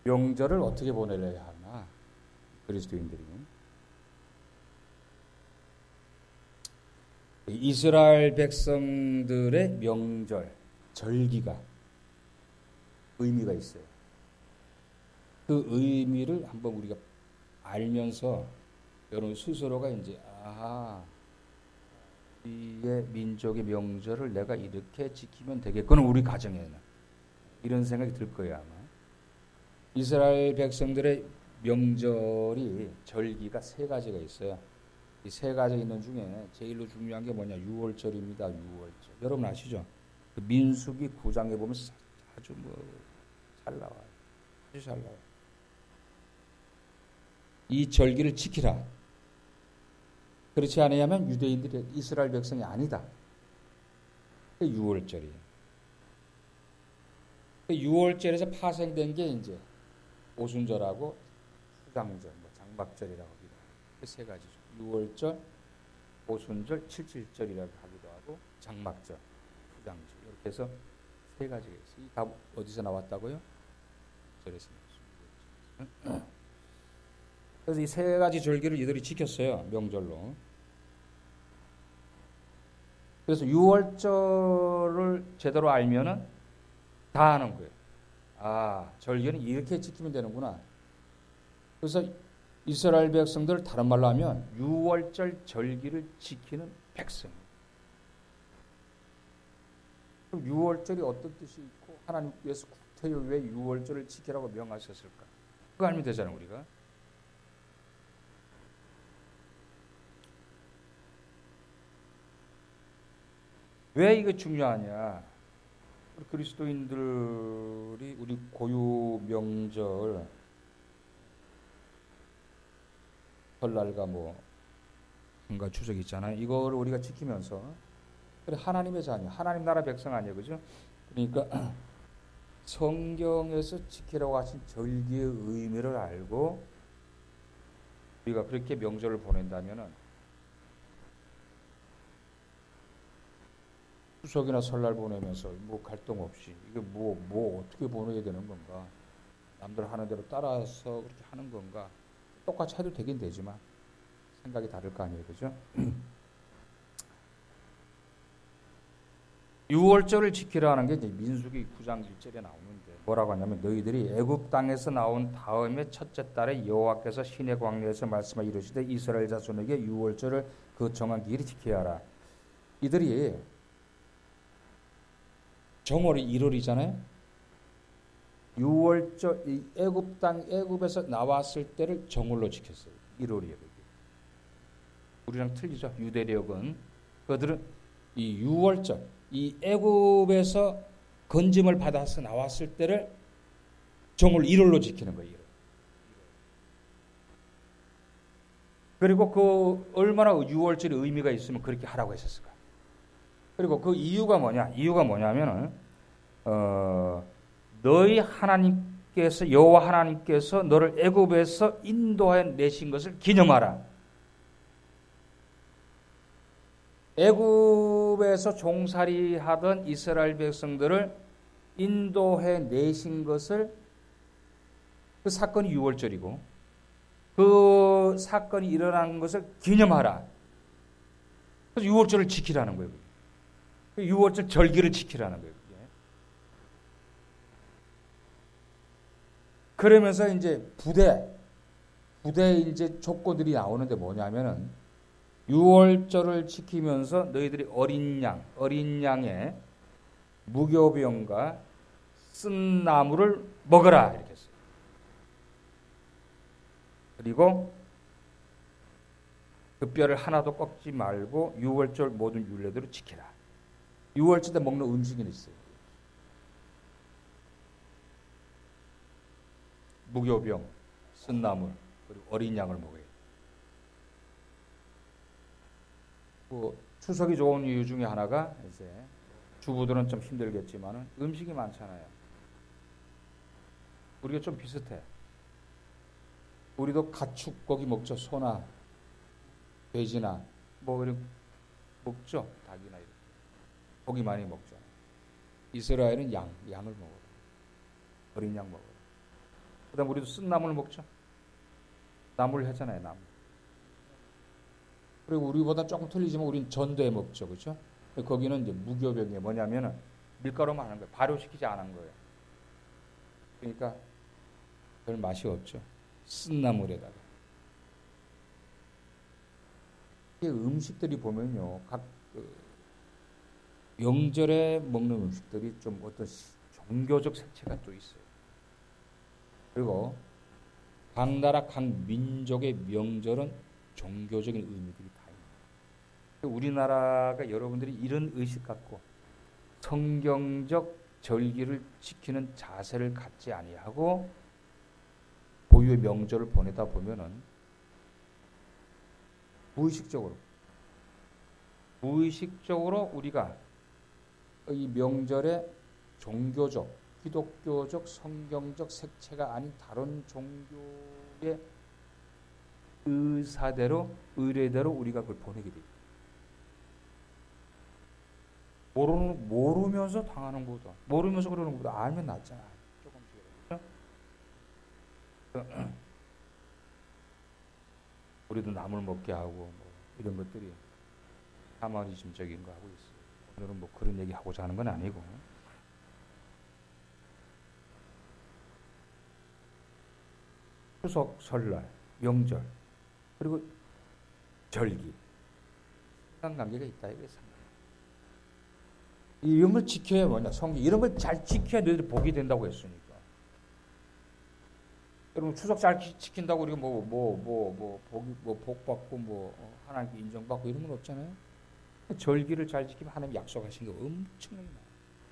명절을 어떻게 보내려야 하나? 그리스도인들이. 이스라엘 백성들의 명절, 절기가 의미가 있어요. 그 의미를 한번 우리가 알면서 여러분 스스로가 이제 우리의 민족의 명절을 내가 이렇게 지키면 되겠구나, 우리 가정에는. 이런 생각이 들 거예요, 아마. 이스라엘 백성들의 명절이, 절기가 세 가지가 있어요. 이 세 가지 있는 중에 제일로 중요한 게 뭐냐? 유월절입니다. 유월절. 여러분 아시죠? 그 민수기 9장에 보면 아주 잘 나와요. 아주 잘 나와요. 이 절기를 지키라. 그렇지 않으면 유대인들이 이스라엘 백성이 아니다. 그게 유월절이에요. 그 유월절에서 파생된 게 이제 오순절하고 수장절, 장막절이라고 하기도 하고 그 세 가지죠. 유월절, 오순절, 칠칠절이라고 하기도 하고 장막절, 수장절 이렇게 해서 세 가지가 있어요. 다 어디서 나왔다고요? 절에서 나왔습니다. 그래서 이 세 가지 절기를 이들이 지켰어요. 명절로. 그래서 유월절을 제대로 알면은 다 아는 거예요. 절기는 이렇게 지키면 되는구나. 그래서 이스라엘 백성들, 다른 말로 하면 유월절 절기를 지키는 백성. 그럼 유월절이 어떤 뜻이 있고 하나님께서 구태여 왜 유월절을 지키라고 명하셨을까? 그거 알면 되잖아요, 우리가. 왜 이게 중요하냐? 그리스도인들이 우리 고유 명절, 설날과 뭔가 추석 있잖아요. 이거를 우리가 지키면서, 그래, 하나님의 자녀, 하나님 나라 백성 아니에요, 그죠? 그러니까 성경에서 지키라고 하신 절기의 의미를 알고 우리가 그렇게 명절을 보낸다면은 추석이나 설날 보내면서 갈등 없이 이게 어떻게 보내야 되는 건가? 남들 하는 대로 따라서 그렇게 하는 건가? 똑같이 해도 되긴 되지만 생각이 다를 거 아니에요, 그죠? 유월절을 지키라는 게 이제 민수기 9장 1절에 나오는데 뭐라고 하냐면 너희들이 애굽 땅에서 나온 다음에 첫째 달에 여호와께서 시내 광야에서 말씀하 이르시되 이스라엘 자손에게 유월절을 그 정한 기일이 지켜야 하라. 이들이 정월이 1월이잖아요. 6월절 이 애굽에서 나왔을 때를 정월로 지켰어요. 1월이에요. 우리랑 틀리죠. 유대력은 그들은 이 6월절 이 애굽에서 건짐을 받아서 나왔을 때를 정월 1월로 지키는 거예요. 1월. 그리고 그 얼마나 6월절의 의미가 있으면 그렇게 하라고 했었을까? 그리고 그 이유가 뭐냐? 이유가 뭐냐면은 너희 하나님께서 여호와 하나님께서 너를 애굽에서 인도해 내신 것을 기념하라. 애굽에서 종살이하던 이스라엘 백성들을 인도해 내신 것을 그 사건이 6월절이고 그 사건이 일어난 것을 기념하라. 그래서 6월절을 지키라는 거예요. 6월절 절기를 지키라는 거예요. 그러면서 이제 부대 이제 조건들이 나오는데 뭐냐면은 6월절을 지키면서 너희들이 어린 양의 무교병과 쓴 나무를 먹어라 이렇게 했어요. 그리고 그 뼈를 하나도 꺾지 말고 6월절 모든 율례대로 지키라. 6월절 때 먹는 음식이 있어요. 무교병, 쓴 나물, 그리고 어린 양을 먹어요. 추석이 좋은 이유 중에 하나가 이제 주부들은 좀 힘들겠지만 음식이 많잖아요. 우리가 좀 비슷해. 우리도 가축고기 먹죠. 소나 돼지나 이런 먹죠. 닭이나 이런 고기 많이 먹죠. 이스라엘은 양을 먹어요. 어린 양 먹어요. 그다음 우리도 쓴 나물을 먹죠. 나물 했잖아요, 나물. 그리고 우리보다 조금 틀리지만 우리는 전도에 먹죠, 그렇죠? 거기는 이제 무교병이 뭐냐면은 밀가루만 하는 거예요. 발효시키지 않은 거예요. 그러니까 별 맛이 없죠. 쓴 나물에다가. 이 음식들이 보면요, 각 명절에 먹는 음식들이 좀 어떤 종교적 색채가 또 있어요. 그리고 각 나라, 각 민족의 명절은 종교적인 의미들이 다 있어요. 우리나라가 여러분들이 이런 의식 갖고 성경적 절기를 지키는 자세를 갖지 아니하고 고유의 명절을 보내다 보면은 무의식적으로 우리가 이 명절에 종교적, 기독교적, 성경적 색채가 아닌 다른 종교의 의례대로 우리가 그걸 보내게 돼요. 모르면서 당하는 것보다, 모르면서 그러는 것보다 알면 낫잖아. 조금씩. 우리도 나물 먹게 하고 뭐 이런 것들이 샤머니즘적인 거 하고 있어요. 오늘은 뭐 그런 얘기 하고자 하는 건 아니고. 추석, 설날, 명절, 그리고 절기. 상관관계가 있다 이거예요. 이런 걸 지켜야 뭐냐? 성경 이런 걸 잘 지켜야 너희들이 복이 된다고 했으니까. 여러분 추석 잘 지킨다고 우리가 복 받고 하나님께 인정받고 이런 건 없잖아요. 절기를 잘 지키면 하나님 약속하신 게 엄청나게 많아요.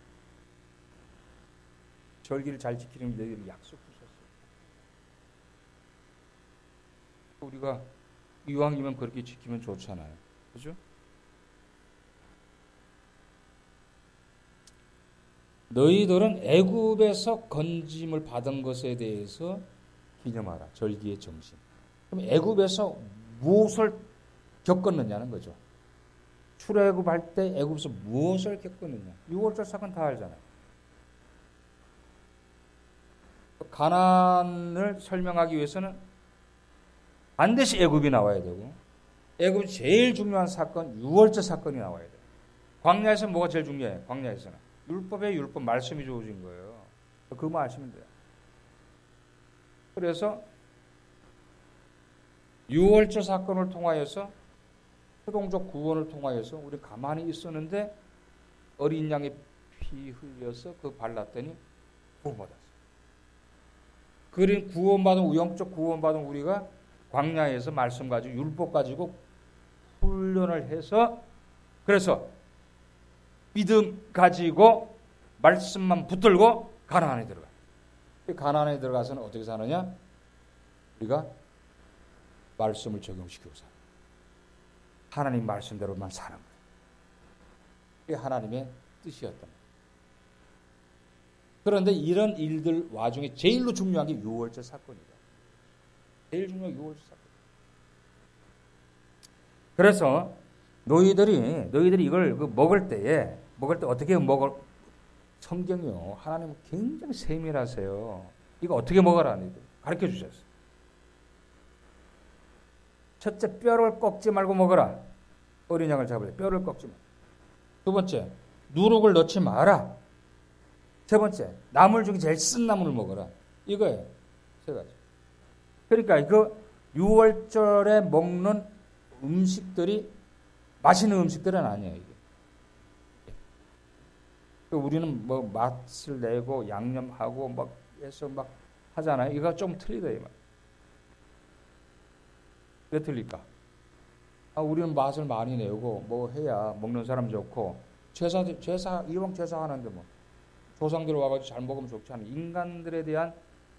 절기를 잘 지키는 너희들이 약속 주셨어요. 우리가 이왕이면 그렇게 지키면 좋잖아요. 그죠? 너희들은 애굽에서 건짐을 받은 것에 대해서 기념하라. 절기의 정신. 그럼 애굽에서 무엇을 겪었느냐는 거죠. 출애굽할 때 애굽에서 무엇을 겪었느냐. 6월절 사건 다 알잖아요. 가나안을 설명하기 위해서는 반드시 애굽이 나와야 되고 애굽이 제일 중요한 사건 6월절 사건이 나와야 돼요. 광야에서 뭐가 제일 중요해요? 광야에서는 율법에 율법 말씀이 주어진 거예요. 그것만 아시면 돼요. 그래서 6월절 사건을 통하여서 수동적 구원을 통하여서 우리 가만히 있었는데 어린 양의 피 흘려서 그 발랐더니 구원받았어요. 그런 구원받은 영적 구원받은 우리가 광야에서 말씀 가지고 율법 가지고 훈련을 해서 그래서 믿음 가지고 말씀만 붙들고 가나안에 들어가요. 가나안에 들어가서는 어떻게 사느냐? 우리가 말씀을 적용시키고 살아요. 하나님 말씀대로만 사는 거예요. 그게 하나님의 뜻이었던 거예요. 그런데 이런 일들 와중에 제일로 중요한 게 6월절 사건이다. 제일 중요한 6월절 사건. 그래서 너희들이 이걸 먹을 때 어떻게 먹을 성경이요. 하나님은 굉장히 세밀하세요. 이거 어떻게 먹어라 가르쳐 주셨어요. 첫째, 뼈를 꺾지 말고 먹어라. 어린 양을 잡을 때 뼈를 꺾지 마. 두 번째, 누룩을 넣지 마라. 세 번째, 나물 중에 제일 쓴 나물을 먹어라. 이거예요. 세 가지. 그러니까 이거 6월절에 먹는 음식들이 맛있는 음식들은 아니에요. 이게. 우리는 뭐 맛을 내고 양념하고 막 해서 막 하잖아요. 이거 좀 틀리다 이 말. 왜 틀릴까? 우리는 맛을 많이 내고 뭐 해야 먹는 사람 좋고 제사 이왕 제사하는데 뭐 조상들 와가지고 잘 먹으면 좋지 않은 인간들에 대한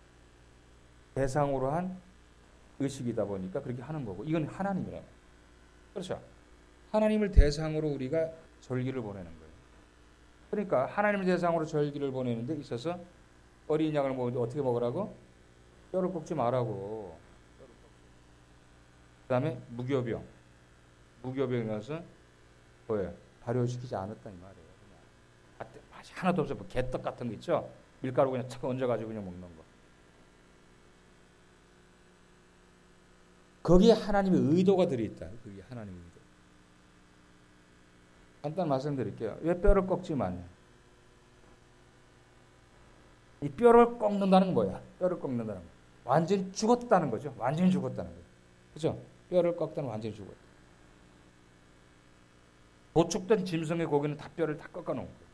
대상으로 한 의식이다 보니까 그렇게 하는 거고 이건 하나님이라고. 그렇죠? 하나님을 대상으로 우리가 절기를 보내는 거예요. 그러니까 하나님을 대상으로 절기를 보내는 데 있어서 어린 양을 어떻게 먹으라고? 뼈를 꺾지 말라고. 그 다음에 무교병이라서 뭐예요? 발효시키지 않았다 이 말이에요. 맛이 하나도 없어요. 뭐 개떡 같은 거 있죠? 밀가루 그냥 탁 얹어가지고 그냥 먹는 거. 거기에 하나님의 의도가 들어있다. 그게 하나님의 의도. 간단 말씀드릴게요. 왜 뼈를 꺾지만? 이 뼈를 꺾는다는 건 뭐야? 뼈를 꺾는다는 거. 완전히 죽었다는 거죠. 완전히 죽었다는 거죠. 그죠? 뼈를 꺾다는 완전히 죽었다. 도축된 짐승의 고기는 다 뼈를 다 꺾어놓은 거예요.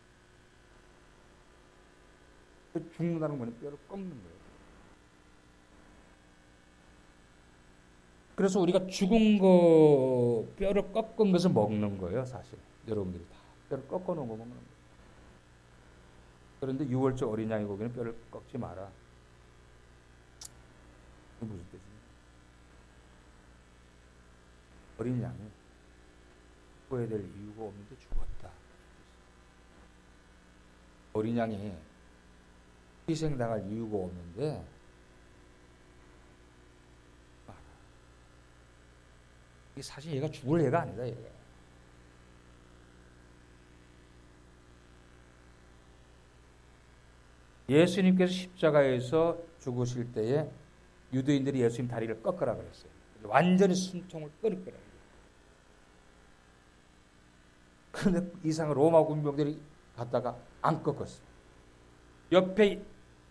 죽는다는 거는 뼈를 꺾는 거예요. 그래서 우리가 죽은 거, 뼈를 꺾은 것을 먹는 거예요, 사실. 여러분들이 다 뼈를 꺾어놓은 거 먹는 거예요. 그런데 6월절 어린 양의 고기는 뼈를 꺾지 마라. 이게 무슨 뜻이냐? 어린 양이 죽어야 될 이유가 없는데 죽었다. 어린 양이 희생당할 이유가 없는데 이게 사실 얘가 죽을 애가 아니다. 얘가. 예수님께서 십자가에서 죽으실 때에 유대인들이 예수님 다리를 꺾으라 그랬어요. 완전히 숨통을 끊을 거라고. 그런데 이상한 로마 군병들이 갔다가 안 꺾었어요. 곁에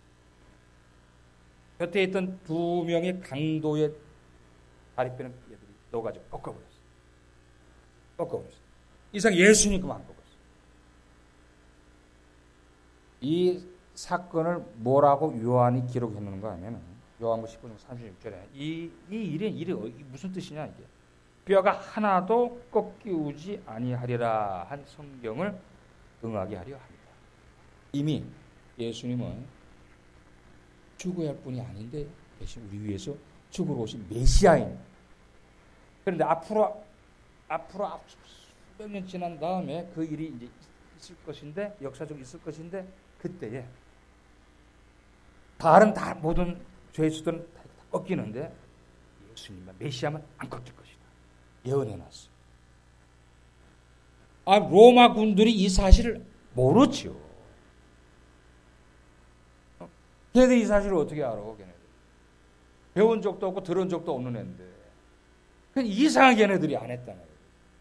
있던 2명의 강도의 다리뼈는 얘들이 넣어가지고 꺾어버렸어요. 이상 예수님께만 안 꺾었어요. 이 사건을 뭐라고 요한이 기록했는가 하면 요한복 19장 36절에 이 일이 무슨 뜻이냐 이게. 뼈가 하나도 꺾이우지 아니하리라 한 성경을 응하게 하려 합니다. 이미 예수님은 죽어야 할 뿐이 아닌데 대신 우리 위해서 죽으러 오신 메시아인. 그런데 앞으로 수백 년 지난 다음에 그 일이 이제 있을 것인데 역사적으로 있을 것인데 그때에 다른 모든 죄의 수들은 다 꺾이는데 예수님만 메시아만 안 꺾일 것이다. 예언해놨어요. 로마 군들이 이 사실을 모르죠. 걔네들 이 사실을 어떻게 알아? 걔네들 배운 적도 없고 들은 적도 없는 애인데 이상하게 걔네들이 안 했다는 거예요.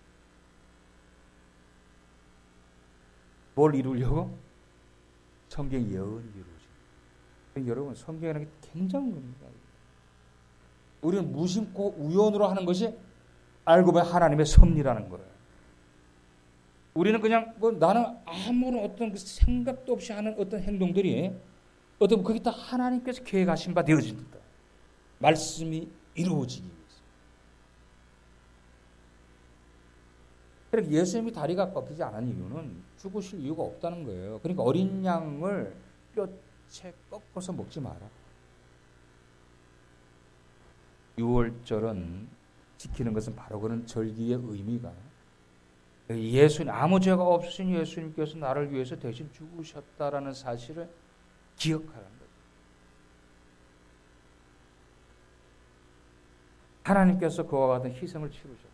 뭘 이루려고? 성경 예언이 이루어지. 여러분 성경이라는 게 굉장한 겁니다. 우리는 무심코 우연으로 하는 것이 알고 보면 하나님의 섭리라는 거예요. 우리는 그냥 나는 아무런 어떤 생각도 없이 하는 어떤 행동들이 어떤 거기 다 하나님께서 계획하신 바 되어진다. 말씀이 이루어지기 위해서. 그러니까 예수님이 다리가 꺾이지 않은 이유는 죽으실 이유가 없다는 거예요. 그러니까 어린 양을 뼈채 꺾어서 먹지 마라. 6월절은 지키는 것은 바로 그런 절기의 의미가 예수님 아무 죄가 없으신 예수님께서 나를 위해서 대신 죽으셨다라는 사실을 기억하라는 거죠. 하나님께서 그와 같은 희생을 치르셨다.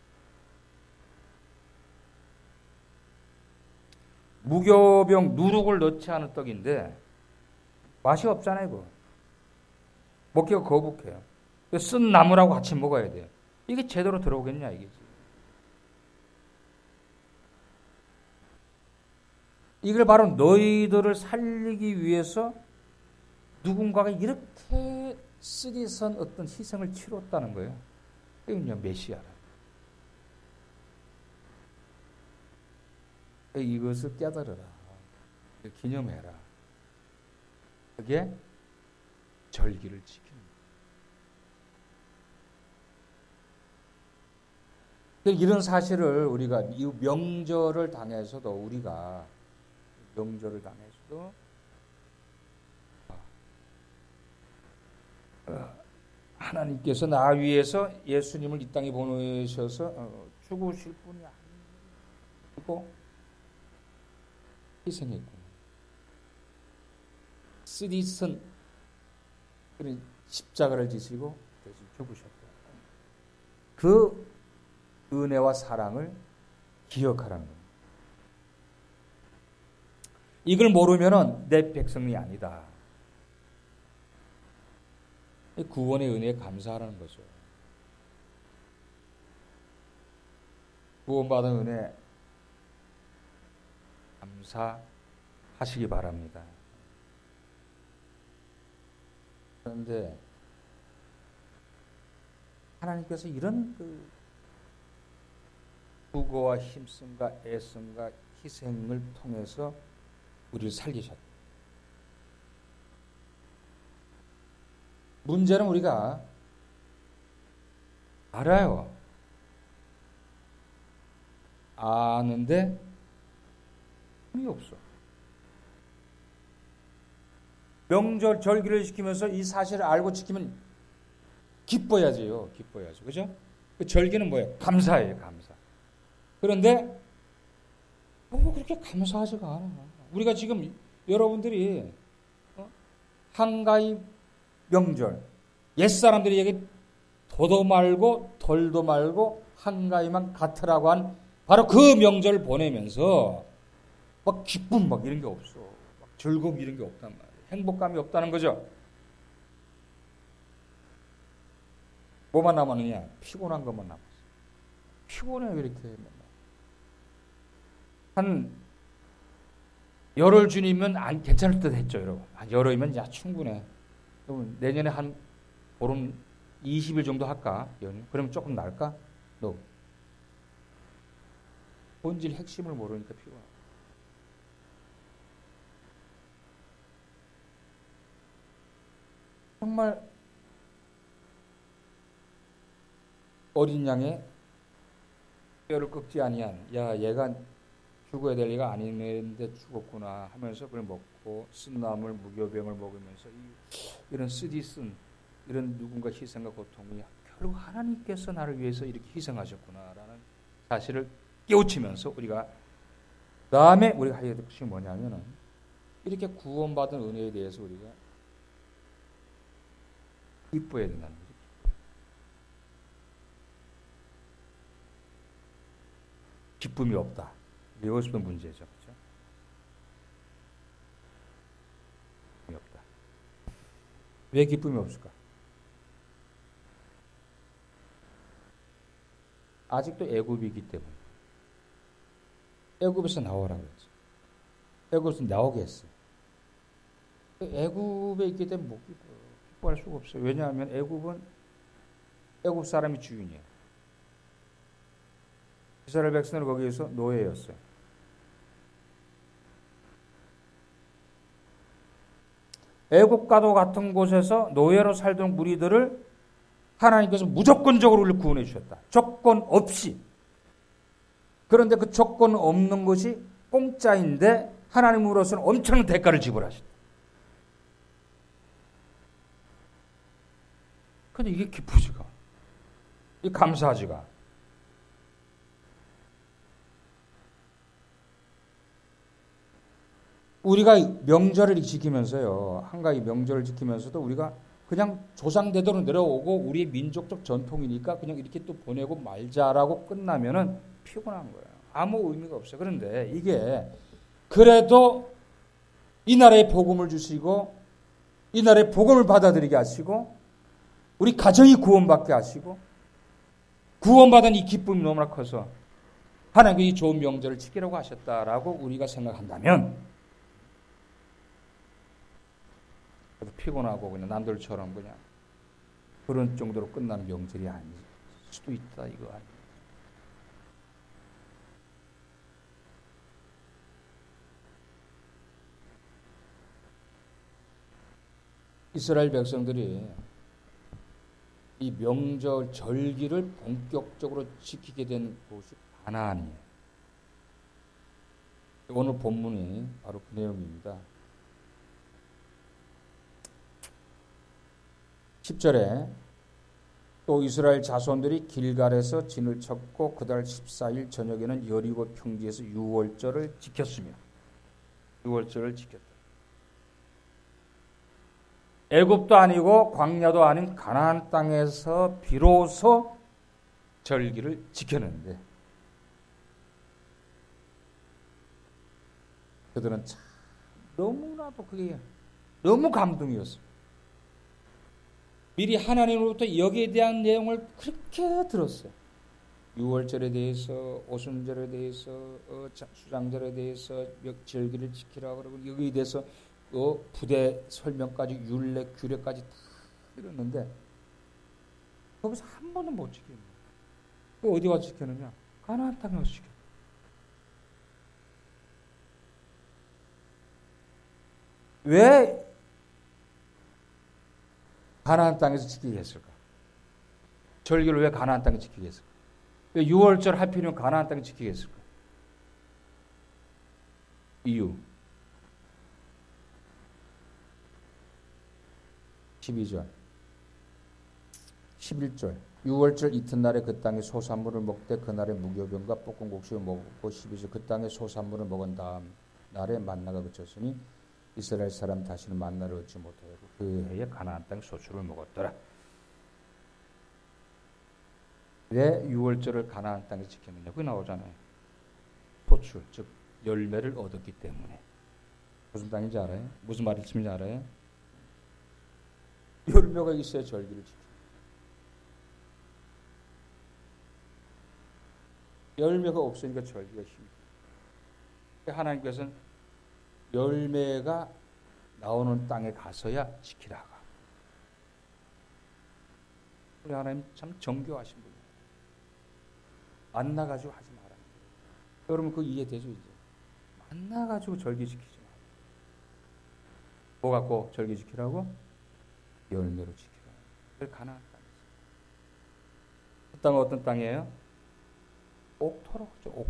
무교병 누룩을 넣지 않은 떡인데 맛이 없잖아요. 이거. 먹기가 거북해요. 쓴 나물하고 같이 먹어야 돼요. 이게 제대로 들어오겠냐 이게. 이걸 바로 너희들을 살리기 위해서 누군가가 이렇게 쓰디 선 어떤 희생을 치렀다는 거예요. 이건요 메시아라. 이것을 깨달으라. 기념해라. 그게 절기를 지키는 거예요. 이런 사실을 우리가 이 명절을 당해서도 하나님께서 나 위해서 예수님을 이 땅에 보내셔서 죽으실 분이 아니고 희생했구나. 쓰디쓴 십자가를 지시고 대신 죽으셨다. 그 은혜와 사랑을 기억하라는 겁니다. 이걸 모르면은 내 백성이 아니다. 구원의 은혜에 감사하라는 거죠. 구원받은 은혜 감사하시기 바랍니다. 그런데 하나님께서 이런 수고와 힘씀과 애씀과 희생을 통해서 우리를 살리셨다. 문제는 우리가 알아요. 아는데 힘이 없어. 명절 절기를 지키면서 이 사실을 알고 지키면 기뻐야지요. 기뻐야죠. 그죠? 그 절기는 뭐예요? 감사예요. 감사. 그런데 그렇게 감사하지가 않아. 우리가 지금 여러분들이 한가위 명절, 옛사람들이 얘기 도도 말고 덜도 말고 한가위만 같으라고 한 바로 그 명절을 보내면서 막 기쁨 막 이런 게 없어. 막 즐거움 이런 게 없단 말이에요. 행복감이 없다는 거죠. 뭐만 남았느냐? 피곤한 것만 남았어. 피곤해 왜 이렇게 맨날. 한 열흘 주님은 괜찮을 듯 했죠, 여러분. 한 열흘이면 야 충분해. 그러면 내년에 한 보름 20일 정도 할까? 그러면 조금 날까? 너 본질 핵심을 모르니까 피곤해. 정말 어린 양의 뼈를 꺾지 아니한 야 얘가 죽어야 될 리가 아닌데 죽었구나 하면서 그걸 먹고 쓴나물 무교병을 먹으면서 이런 쓰디쓴 이런 누군가 희생과 고통이 결국 하나님께서 나를 위해서 이렇게 희생하셨구나라는 사실을 깨우치면서 우리가 다음에 우리가 해야 될 것이 뭐냐면은 이렇게 구원받은 은혜에 대해서 우리가 기뻐해야 된다는 거죠. 기쁨이 없다. 이것도 문제죠. 그렇죠? 기쁨이 없다. 왜 기쁨이 없을까? 아직도 애굽이기 때문에. 애굽에서 나오라고 했죠. 애굽에서 나오게 했어요. 애굽에 있기 때문에 못 기뻐할 수가 없어요. 왜냐하면 애굽 사람이 주인이에요. 이스라엘 백성은 거기에서 노예였어요. 애국과도 같은 곳에서 노예로 살던 무리들을 하나님께서 무조건적으로 우리를 구원해 주셨다. 조건 없이. 그런데 그 조건 없는 것이 공짜인데 하나님으로서는 엄청난 대가를 지불하셨다. 근데 이게 기쁘지가, 이 감사하지가. 우리가 명절을 지키면서요, 한가위 명절을 지키면서도 우리가 그냥 조상대대로 내려오고 우리의 민족적 전통이니까 그냥 이렇게 또 보내고 말자라고 끝나면은 피곤한 거예요. 아무 의미가 없어요. 그런데 이게 그래도 이 나라에 복음을 주시고 이 나라에 복음을 받아들이게 하시고 우리 가정이 구원받게 하시고 구원받은 이 기쁨이 너무나 커서 하나님께 이 좋은 명절을 지키라고 하셨다라고 우리가 생각한다면 피곤하고 그냥 남들처럼 그냥 그런 정도로 끝나는 명절이 아닐 수도 있다 이거 아니에요. 이스라엘 백성들이 이 명절 절기를 본격적으로 지키게 된 곳이 가나안이에요. 오늘 본문이 바로 그 내용입니다. 10절에 또 이스라엘 자손들이 길갈에서 진을 쳤고 그달 14일 저녁에는 여리고 평지에서 유월절을 지켰으며 유월절을 지켰다. 애굽도 아니고 광야도 아닌 가나안 땅에서 비로소 절기를 지켰는데 그들은 참 너무나도 그게 너무 감동이었습니다. 미리 하나님으로부터 여기에 대한 내용을 그렇게 들었어요. 유월절에 대해서, 오순절에 대해서, 수장절에 대해서 절기를 지키라 그러고 여기에 대해서 부대 설명까지 율례 규례까지 다 이뤘는데 거기서 한 번도 못 지켰네. 어디 와서 지켰느냐? 가나안 땅에 와서 지켰네. 왜 가나안 땅에서 지키게 했을까? 절기를 왜 가나안 땅에 지키게 했을까? 왜 6월절 하필이면 가나안 땅에 지키게 했을까? 이유 12절 11절 6월절 이튿날에 그 땅의 소산물을 먹되 그날에 무교병과 볶은 곡식을 먹고 12절 그 땅의 소산물을 먹은 다음 날에 만나가 그쳤으니 이스라엘 사람 다시는 만나를 얻지 못하고 그 해에 가나안 땅의 소출을 먹었더라. 왜 6월절을 가나안 땅에서 지켰느냐? 그게 나오잖아요. 소출, 즉 열매를 얻었기 때문에. 무슨 땅인지 알아요? 무슨 말씀인지 알아요? 열매가 있어야 절기를 지킵니다. 열매가 없으니까 절기가 힘들어요. 하나님께서는 열매가 나오는 땅에 가서야 지키라가. 우리 하나님 참 정교하신 분이에요. 만나가지고 하지 마라. 여러분 그거 이해되죠 이제? 만나가지고 절기 지키지 마. 뭐 갖고 절기 지키라고? 열매로 지키라. 그걸 가나안 땅이죠. 그 땅은 어떤 땅이에요? 옥토라고 하죠.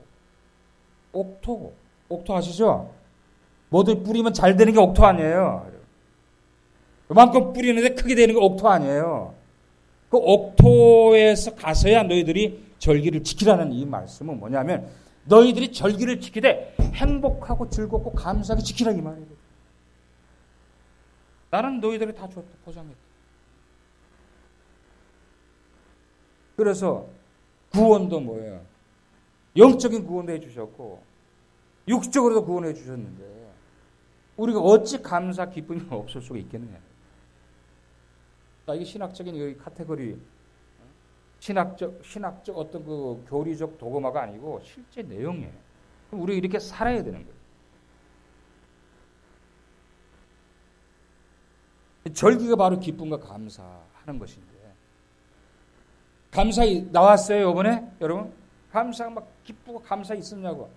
옥토. 옥토 아시죠? 뭐든 뿌리면 잘 되는 게 옥토 아니에요. 그만큼 뿌리는데 크게 되는 게 옥토 아니에요. 그 옥토에서 가서야 너희들이 절기를 지키라는 이 말씀은 뭐냐면 너희들이 절기를 지키되 행복하고 즐겁고 감사하게 지키라 이 말이에요. 나는 너희들이 다 줬다 보장했다. 그래서 구원도 뭐예요? 영적인 구원도 해주셨고 육적으로도 구원해 주셨는데 우리가 어찌 감사 기쁨이 없을 수가 있겠느냐. 이게 신학적인 이 카테고리, 신학적 어떤 그 교리적 도구마가 아니고 실제 내용이에요. 우리가 이렇게 살아야 되는 거예요. 절기가 바로 기쁨과 감사하는 것인데 감사 나왔어요 이번에 여러분? 감사가 막 기쁘고 감사 있었냐고.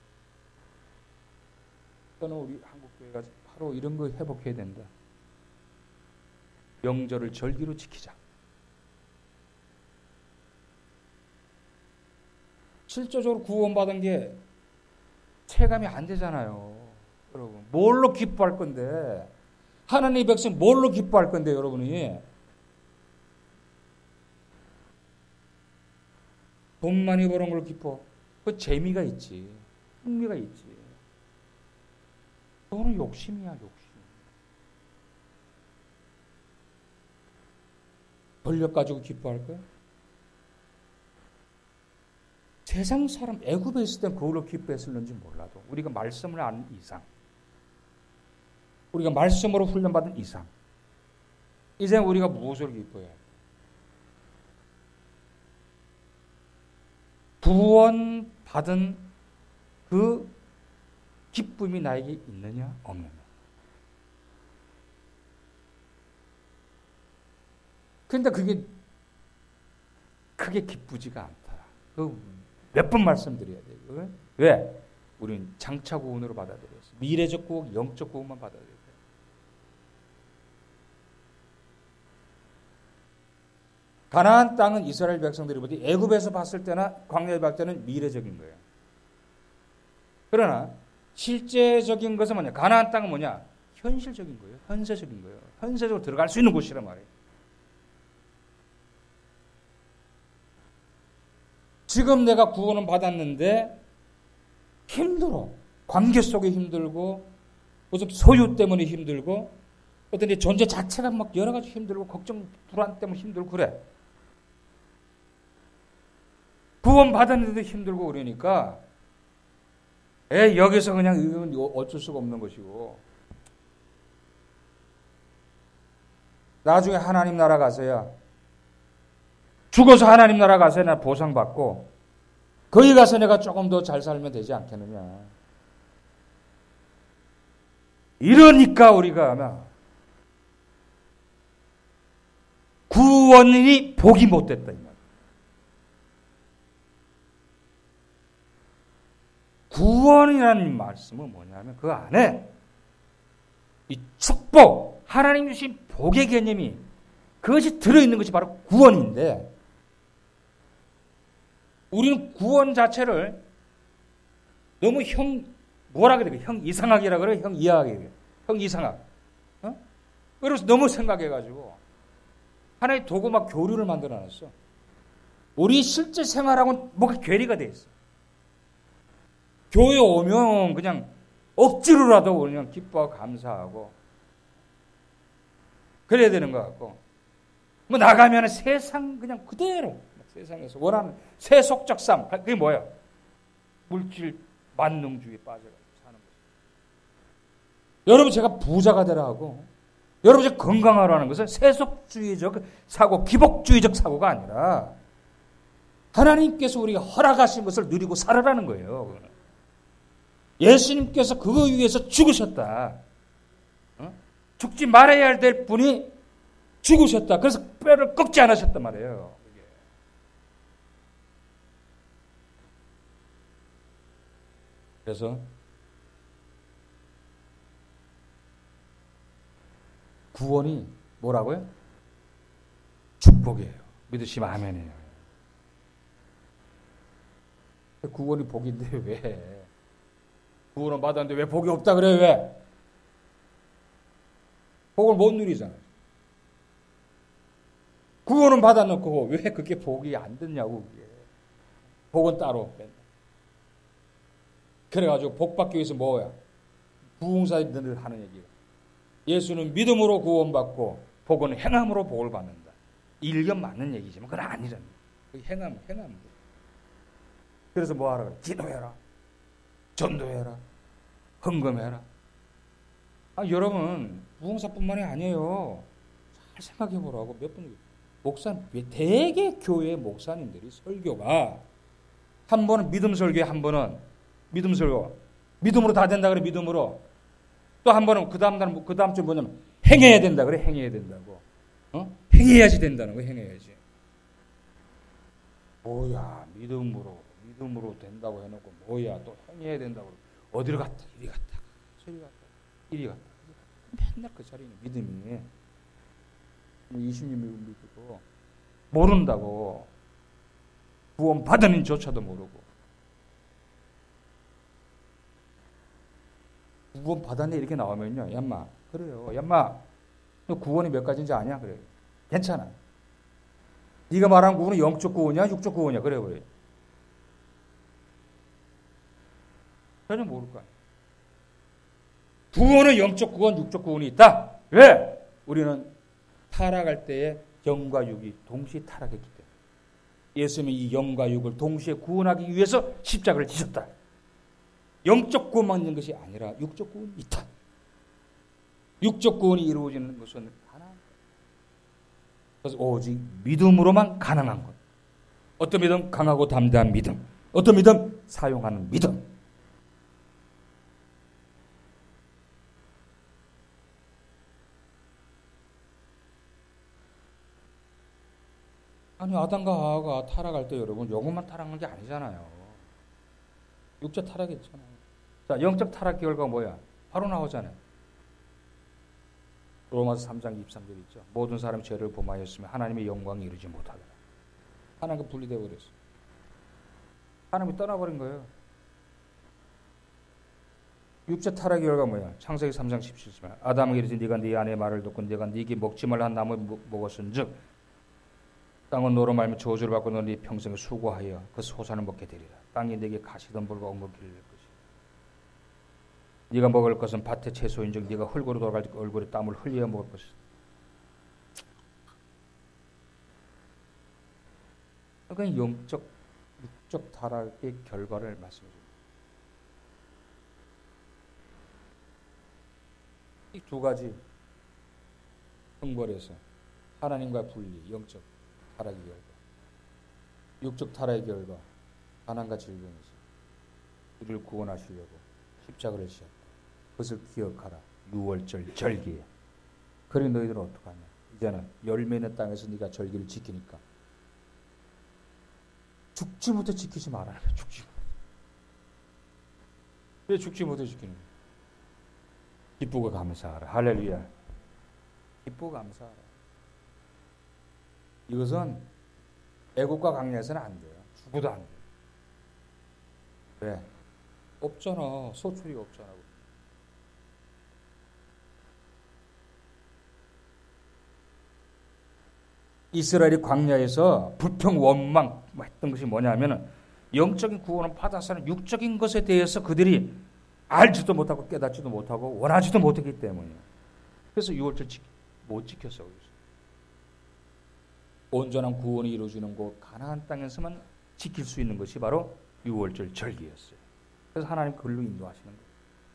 저는 우리 한국교회가 바로 이런 거 회복해야 된다. 명절을 절기로 지키자. 실제적으로 구원받은 게 체감이 안 되잖아요. 여러분 뭘로 기뻐할 건데 하나님의 백성 뭘로 기뻐할 건데 여러분이 돈 많이 버는 걸 기뻐. 그 재미가 있지. 흥미가 있지. 그거는 욕심이야, 욕심. 권력 가지고 기뻐할 거야? 세상 사람 애굽에 있을 땐 그걸로 기뻐했을는지 몰라도 우리가 말씀을 아는 이상, 우리가 말씀으로 훈련받은 이상, 이제 우리가 무엇을 기뻐해야 해? 구원받은 그 기쁨이 나에게 있느냐 없느냐. 그런데 그게 크게 기쁘지가 않다. 몇 번 말씀드려야 돼요. 왜? 우리는 장차 구원으로 받아들였어요. 미래적 구원, 영적 구원만 받아들여요. 가나안 땅은 이스라엘 백성들이 보지 애굽에서 봤을 때나 광야에 봤을 때는 미래적인 거예요. 그러나 실제적인 것은 뭐냐? 가나안 땅은 뭐냐? 현실적인 거예요. 현세적인 거예요. 현세적으로 들어갈 수 있는 곳이란 말이에요. 지금 내가 구원은 받았는데 힘들어. 관계 속에 힘들고 무슨 소유 때문에 힘들고 어떤 내 존재 자체가 막 여러 가지 힘들고 걱정, 불안 때문에 힘들고 그래. 구원 받았는데도 힘들고 그러니까 여기서 그냥 이건 어쩔 수가 없는 것이고 나중에 하나님 나라 가서야 죽어서 하나님 나라 가서 내가 보상받고 거기 가서 내가 조금 더 잘 살면 되지 않겠느냐. 이러니까 우리가 아마 구원이 복이 못됐다 이 말. 구원이라는 말씀은 뭐냐면 그 안에 이 축복, 하나님 주신 복의 개념이 그것이 들어있는 것이 바로 구원인데 우리는 구원 자체를 너무 뭐라 그래? 형 이상학이라 그래? 형 이하학이라 형 이상학. 그래서 너무 생각해가지고 하나의 도구 막 교류를 만들어놨어. 우리 실제 생활하고는 뭐가 괴리가 돼 있어. 교회 오면 그냥 억지로라도 그냥 기뻐하고 감사하고 그래야 되는 것 같고 뭐 나가면 세상 그냥 그대로 세상에서 원하는 세속적 삶 그게 뭐야? 물질 만능주의에 빠져가지고 사는 거죠. 여러분 제가 부자가 되라 하고 여러분 제가 건강하라는 것은 세속주의적 사고 기복주의적 사고가 아니라 하나님께서 우리가 허락하신 것을 누리고 살아라는 거예요. 예수님께서 그거 위해서 죽으셨다. 죽지 말아야 될 분이 죽으셨다. 그래서 뼈를 꺾지 않으셨단 말이에요. 그래서 구원이 뭐라고요? 축복이에요. 믿으시면 아멘이에요. 구원이 복인데 왜? 구원은 받았는데 왜 복이 없다 그래? 왜? 복을 못 누리잖아요. 구원은 받아놓고 왜 그게 복이 안 됐냐고. 그게. 복은 따로. 그래가지고 복 받기 위해서 뭐야? 부흥사님들 하는 얘기예요. 예수는 믿음으로 구원받고 복은 행함으로 복을 받는다. 일견 맞는 얘기지만 그건 아니잖아요. 행함. 그래서 뭐 하라 그래? 기도해라. 전도해라. 헌금해라. 여러분 부흥사뿐만이 아니에요. 잘 생각해 보라고. 몇 분 대개 교회 목사님들이 설교가 한 번은 믿음 설교에 한 번은 믿음 설교. 믿음으로 다 된다 그래. 믿음으로. 또 한 번은 그 다음 주 뭐냐면 행해야 된다 그래. 행해야 된다고. 행해야지 된다는 거. 행해야지. 뭐야 믿음으로 된다고 해놓고 뭐야 또 행해야 된다고 어디로 갔다 이리 갔다 저리 갔다 이리 갔다 맨날 그 자리에 믿음이 20년 믿고 모른다고 구원 받은 조차도 모르고 구원 받았네 이렇게 나오면요 얌마 그래요 얌마 너 구원이 몇 가지인지 아냐 그래 괜찮아 네가 말한 구원은 영적 구원이야 육적 구원이야 그래 전혀 모를 거야. 구원은 영적 구원, 육적 구원이 있다. 왜? 우리는 타락할 때에 영과 육이 동시에 타락했기 때문에 예수님이 이 영과 육을 동시에 구원하기 위해서 십자가를 지셨다. 영적 구원만 있는 것이 아니라 육적 구원이 있다. 육적 구원이 이루어지는 것은 하나. 그래서 오직 믿음으로만 가능한 것. 어떤 믿음? 강하고 담대한 믿음. 어떤 믿음? 사용하는 믿음. 아니 아담과 하와가 타락할 때 여러분 영혼만 타락한 게 아니잖아요. 육적 타락했잖아요. 자 영적 타락 결과가 뭐야? 바로 나오잖아요. 로마서 3장 23절 있죠. 모든 사람이 죄를 범하였으면 하나님의 영광이 이루지 못하더라. 하나님과 분리되어 버렸어요. 하나님이 떠나버린 거예요. 육적 타락의 결과가 뭐야? 창세기 3장 17절 아담에게 이르지 네가 네 아내의 말을 듣고 네가 네게 먹지 말라 한 나무 먹었은즉 땅은 너로 말미암아 저주를 받고 너는 네 평생을 수고하여 그 소산을 먹게 되리라. 땅이 네게 가시덤불과 엉겅퀴를 낼 것이라. 네가 먹을 것은 밭의 채소인즉 네가 흙으로 돌아갈 때 얼굴에 땀을 흘려 먹을 것이다. 그러니까 영적, 육적 타락의 결과를 말씀해 줍니다. 이 두 가지 형벌에서 하나님과 분리, 영적 타락의 결과. 육적 타락의 결과 가난과 질병에서 우리를 구원하시려고 십자가를 지셨다. 그것을 기억하라. 유월절 절기에. 그래 너희들은 어떡하냐? 이제는 열매 있는 땅에서 네가 절기를 지키니까 죽지 못해 지키지 말아라. 죽지 못해. 왜 죽지 못해 지키는 거야? 기쁘고 감사하라. 할렐루야. 기쁘고 감사하라. 이것은 애국과 강야에서는 안 돼요. 죽어도 안 돼요. 왜? 없잖아. 소출이 없잖아. 이스라엘이 광야에서 불평 원망 했던 것이 뭐냐면은 영적인 구원을 받아서는 육적인 것에 대해서 그들이 알지도 못하고 깨닫지도 못하고 원하지도 못했기 때문이에요. 그래서 유월절 못 지켰어요. 온전한 구원이 이루어지는 곳 가나안 땅에서만 지킬 수 있는 것이 바로 유월절 절기였어요. 그래서 하나님 그걸로 인도하시는 거예요.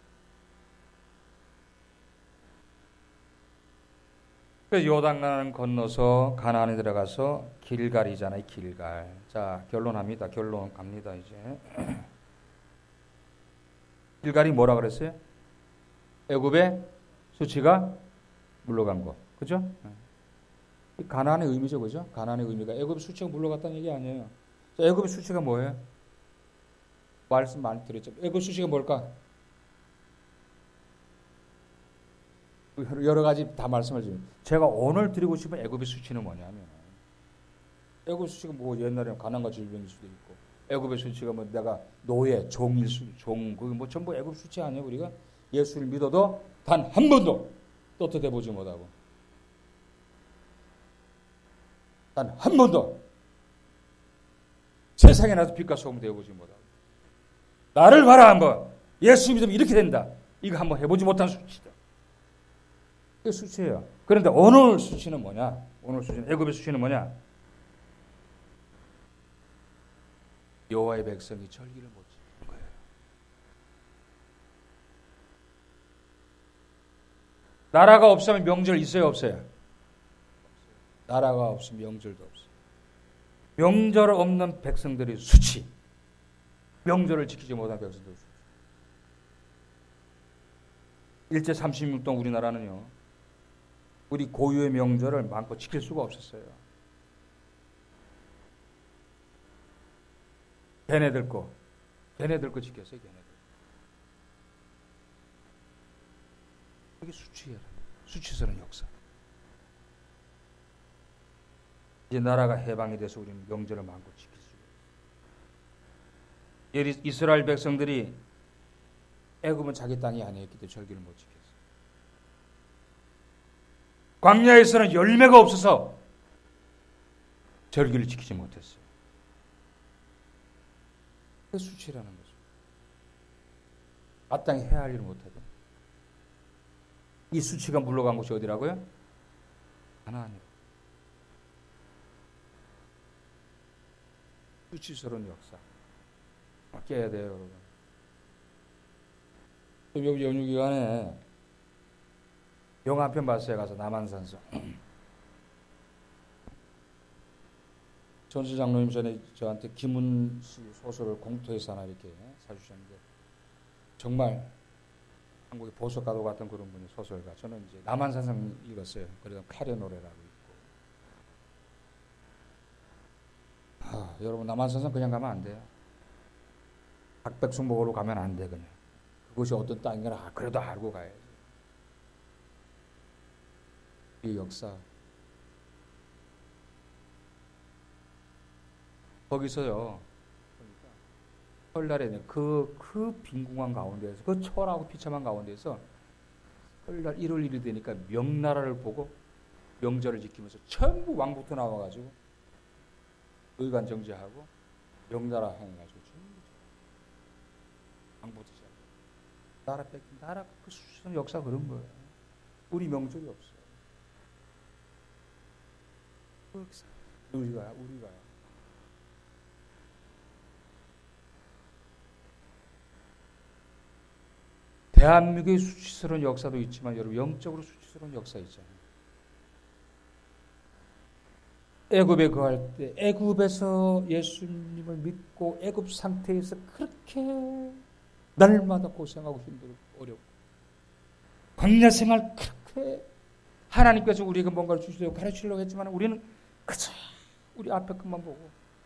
그래서 요단강을 건너서 가나안에 들어가서 길갈이잖아요. 길갈. 자, 결론합니다. 결론 갑니다. 이제 길갈이 뭐라 그랬어요? 애굽의 수치가 물러간 거. 그죠? 가나안의 의미죠. 그죠? 가나안의 의미가 애굽의 수치가 물러갔다는 얘기 아니에요. 자, 애굽의 수치가 뭐예요? 말씀 많이 드렸죠. 애굽 수치가 뭘까? 여러 가지 다 말씀을 드립니다. 제가 오늘 드리고 싶은 애굽의 수치는 뭐냐면 애굽 수치가 뭐 옛날에는 가난과 질병일 수도 있고 애굽의 수치가 뭐 내가 노예, 종일 종 그게 뭐 전부 애굽 수치 아니에요. 우리가 예수를 믿어도 단 한 번도 떳떳해 보지 못하고 단 한 번도 세상에 나서 빛과 소금 되어 보지 못하고 나를 봐라 한번 예수 믿으면 이렇게 된다. 이거 한번 해보지 못한 수치다. 이게 수치예요. 그런데 오늘 수치는 뭐냐? 오늘 수치는 애굽의 수치는 뭐냐? 여호와의 백성이 절기를 못 지키는 거예요. 나라가 없으면 명절 있어요, 없어요? 나라가 없으면 명절도 없어요. 명절 없는 백성들이 수치. 명절을 지키지 못한 백성들 수치. 일제 36동 우리나라는요. 우리 고유의 명절을 마음껏 지킬 수가 없었어요. 걔네들 거 지켰어요. 걔네들. 이게 수치예요. 수치스러운 역사. 이제 나라가 해방이 돼서 우리는 명절을 마음껏 지킬 수 있어요. 이스라엘 백성들이 애굽은 자기 땅이 아니었기 때문에 절기를 못 지켰어요. 광야에서는 열매가 없어서 절기를 지키지 못했어요. 그 수치라는 거죠. 마땅히 해야 할 일을 못해도 이 수치가 물러간 곳이 어디라고요? 가나안이에요. 수치스러운 역사 깨야 돼요, 여러분. 연휴 기간에 영화 한 편 봤어요. 가서 남한산성. 전수 장로님 전에 저한테 김훈 씨 소설을 공터에서 하나 이렇게 사주셨는데 정말 한국의 보석가도 같은 그런 분이 소설가. 저는 이제 남한산성 읽었어요. 그리고 칼의 노래라고 있고. 여러분 남한산성 그냥 가면 안 돼요. 박백숙 먹으러 가면 안 돼. 그냥 그것이 어떤 땅인가 그래도 알고 가야지. 이 역사 거기서요. 설날에 그 빈궁한 가운데에서 그 초라하고 비참한 가운데에서 설날 1월 1일 되니까 명나라를 보고 명절을 지키면서 전부 왕부터 나와가지고 의관 정제하고 명나라 행해가지고 왕부터 시작. 나라 뺏긴 나라 그 수천 역사 그런 거예요. 우리 명절이 없어요. 우리가요. 대한민국의 수치스러운 역사도 있지만 여러분 영적으로 수치스러운 역사 있잖아요. 애굽에 거할 때 애굽에서 예수님을 믿고 애굽 상태에서 그렇게 날마다 고생하고 힘들고 어렵고 광야 생활 그렇게 하나님께서 우리에게 뭔가를 주시려고 가르치려고 했지만 우리는 그저 우리 앞에 것만 보고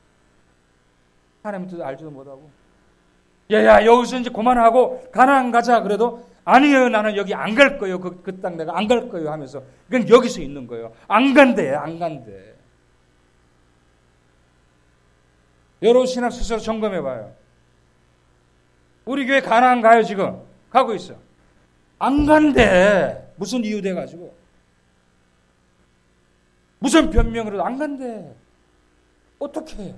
하나님 뜻을 알지도 못하고 야 여기서 이제 그만하고 가나안 가자 그래도 아니에요 나는 여기 안 갈 거예요 그 땅 내가 안 갈 거예요 하면서 그냥 여기서 있는 거예요. 안 간대. 여러 신학 스스로 점검해봐요. 우리 교회 가나안 가요 지금 가고 있어. 안 간대. 무슨 이유 돼가지고 무슨 변명으로도 안 간대. 어떻게?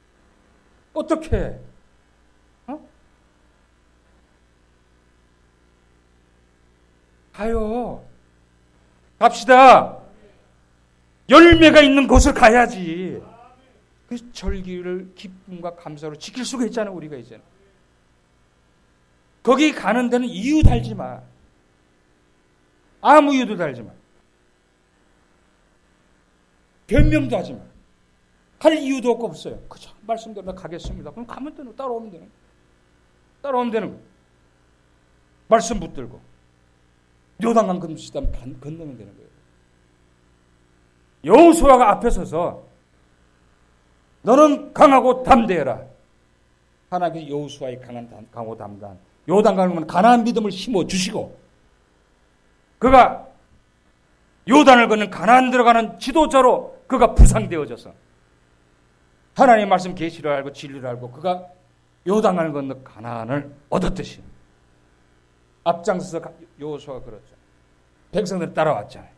가요. 갑시다. 열매가 있는 곳을 가야지. 그 절기를 기쁨과 감사로 지킬 수가 있잖아 우리가 이제는. 거기 가는 데는 이유 달지 마. 아무 이유도 달지 마. 변명도 하지 마. 갈 이유도 없어요. 그저 말씀대로 나 가겠습니다. 그럼 가면 되는 거. 따라오면 되는 거. 말씀 붙들고 요단강 건너시다면 건너면 되는 거예요. 여호수아가 앞에 서서 너는 강하고 담대해라. 하나님께서 여호수아의 강하고 담대한 요단강을 가나안 믿음을 심어 주시고 그가 요단을 건넌 가나안 들어가는 지도자로 그가 부상되어져서 하나님의 말씀 계시를 알고 진리를 알고 그가 요단강을 건너 가나안을 얻었듯이 앞장서서 여호수아가 그렇죠. 백성들이 따라왔잖아요.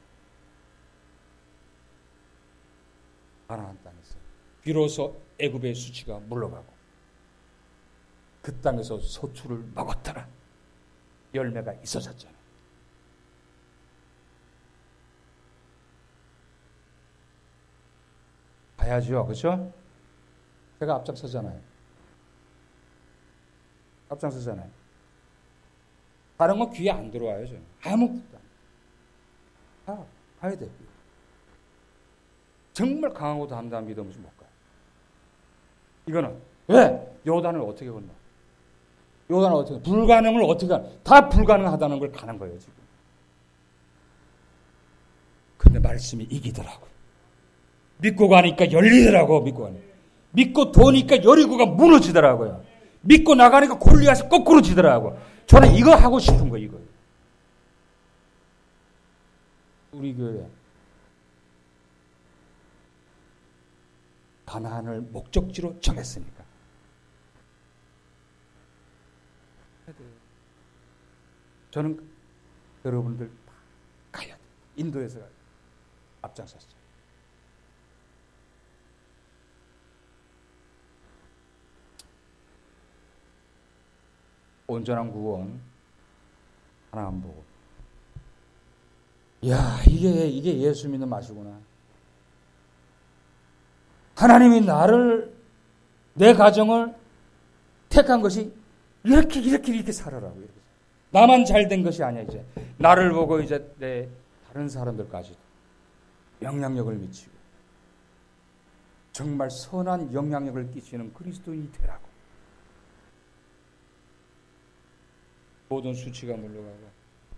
가나안 땅에서 비로소 애굽의 수치가 물러가고 그 땅에서 소출을 먹었더라. 열매가 있어졌잖아요. 가야죠. 그렇죠? 제가 앞장서잖아요. 다른 건 귀에 안 들어와요. 저는. 아무것도 안. 가야 돼. 정말 강하고 담대한 믿음 없이 못 가요. 이거는 왜? 요단을 어떻게 건너? 불가능을 어떻게 가요? 다 불가능하다는 걸 가는 거예요. 지금. 근데 말씀이 이기더라고요. 믿고 가니까 열리더라고. 믿고 도니까 여리고가 무너지더라고요. 믿고 나가니까 골리앗이 거꾸로 지더라고. 저는 이거 하고 싶은 거예요. 이거. 우리 교회 가나안을 목적지로 정했으니까 저는 여러분들 다 가야 돼. 인도에서 앞장섰어요. 온전한 구원 하나 안 보고 이게 예수 믿는 맛이구나. 하나님이 나를 내 가정을 택한 것이 이렇게 살아라고. 이렇게. 나만 잘된 것이 아니야. 이제 나를 보고 이제 내 다른 사람들까지도 영향력을 미치고 정말 선한 영향력을 끼치는 그리스도인이 되라고. 모든 수치가 물러가고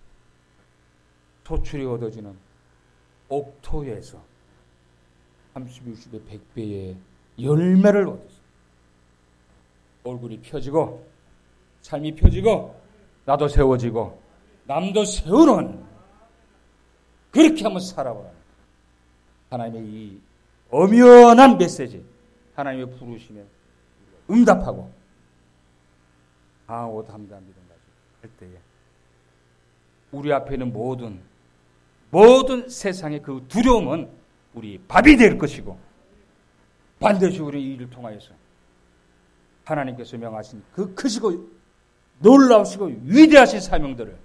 소출이 얻어지는 옥토에서 30, 60배, 100배의 열매를 얻어서 얼굴이 펴지고 삶이 펴지고 나도 세워지고 남도 세우는 그렇게 한번 살아보라. 하나님의 이 엄연한 메시지, 하나님의 부르심에 응답하고 강하고 담대한 믿음 가지고 할 때에 우리 앞에 있는 모든 세상의 그 두려움은 우리 밥이 될 것이고 반드시 우리 이 일을 통하여서 하나님께서 명하신 그 크시고 놀라우시고 위대하신 사명들을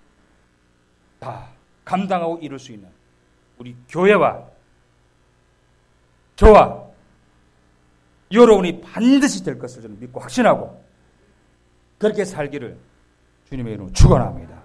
다 감당하고 이룰 수 있는 우리 교회와 저와 여러분이 반드시 될 것을 저는 믿고 확신하고 그렇게 살기를 주님의 이름으로 축원합니다.